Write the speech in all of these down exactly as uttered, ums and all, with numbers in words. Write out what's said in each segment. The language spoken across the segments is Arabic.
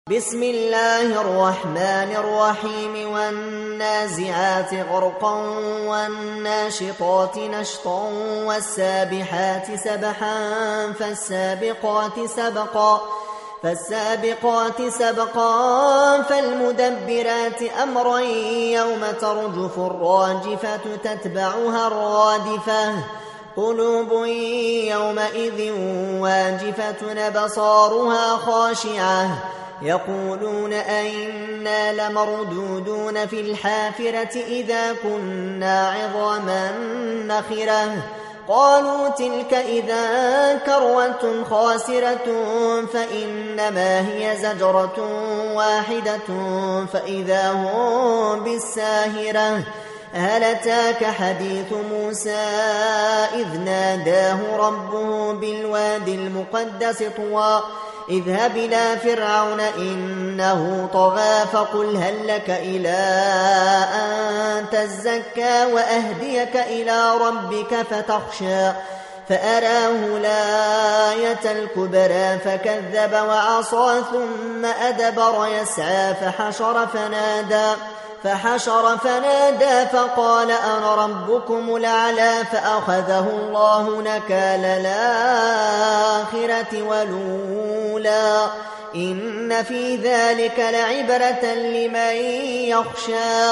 بسم الله الرحمن الرحيم والنازعات غرقا والناشطات نشطا والسابحات سبحا فالسابقات سبقا فالسابقات سبقا فالمدبرات أمرا يوم ترجف الراجفة تتبعها الرادفة قلوب يومئذ واجفة أبصارها خاشعة يقولون أئنا لمردودون في الحافرة إذا كنا عظاما نخرة قالوا تلك إذا كروة خاسرة فإنما هي زجرة واحدة فإذا هم بالساهرة هل أتاك حديث موسى إذ ناداه ربه بالوادي المقدس طوى اذهب إلى فرعون إنه طغى فقل هل لك إلى أن تزكى وأهديك إلى ربك فتخشى فأراه الآية الكبرى فكذب وعصى ثم أدبر يسعى فحشر فنادى فحشر فنادى فقال أنا ربكم الأعلى فأخذه الله نكال الآخرة والأولى إن في ذلك لعبرة لمن يخشى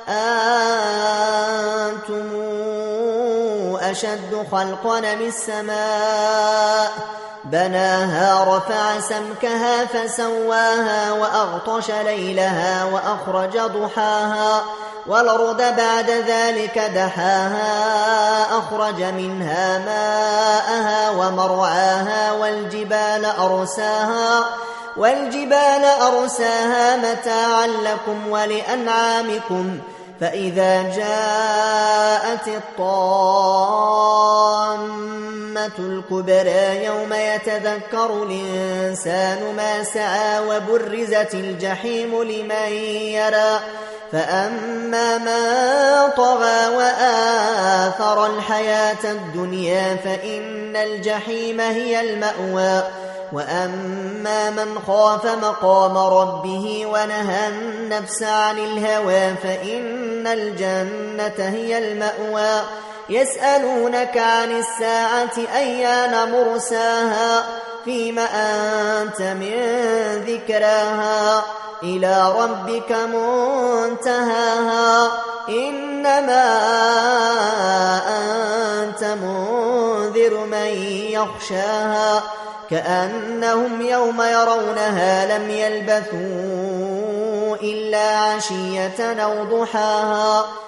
أنتم أشد خلقا من السماء بناها رفع سمكها فسواها وأغطش ليلها وأخرج ضحاها والأرض بعد ذلك دحاها أخرج منها ماءها ومرعاها والجبال أرساها والجبال أرساها متاعا لكم ولأنعامكم فإذا جاءت الطامة الكبرى يوم يتذكر الإنسان ما سعى وبرزت الجحيم لمن يرى فأما من طغى وآثر الحياة الدنيا فإن الجحيم هي المأوى وأما من خاف مقام ربه ونهى النفس عن الهوى فإن الجنة هي المأوى يسألونك عن الساعة أيان مرساها فيم أنت من ذكراها إلى ربك منتهاها إنما أنت منذر من يخشاها كأنهم يوم يرونها لم يلبثوا إلا عشية أو ضحاها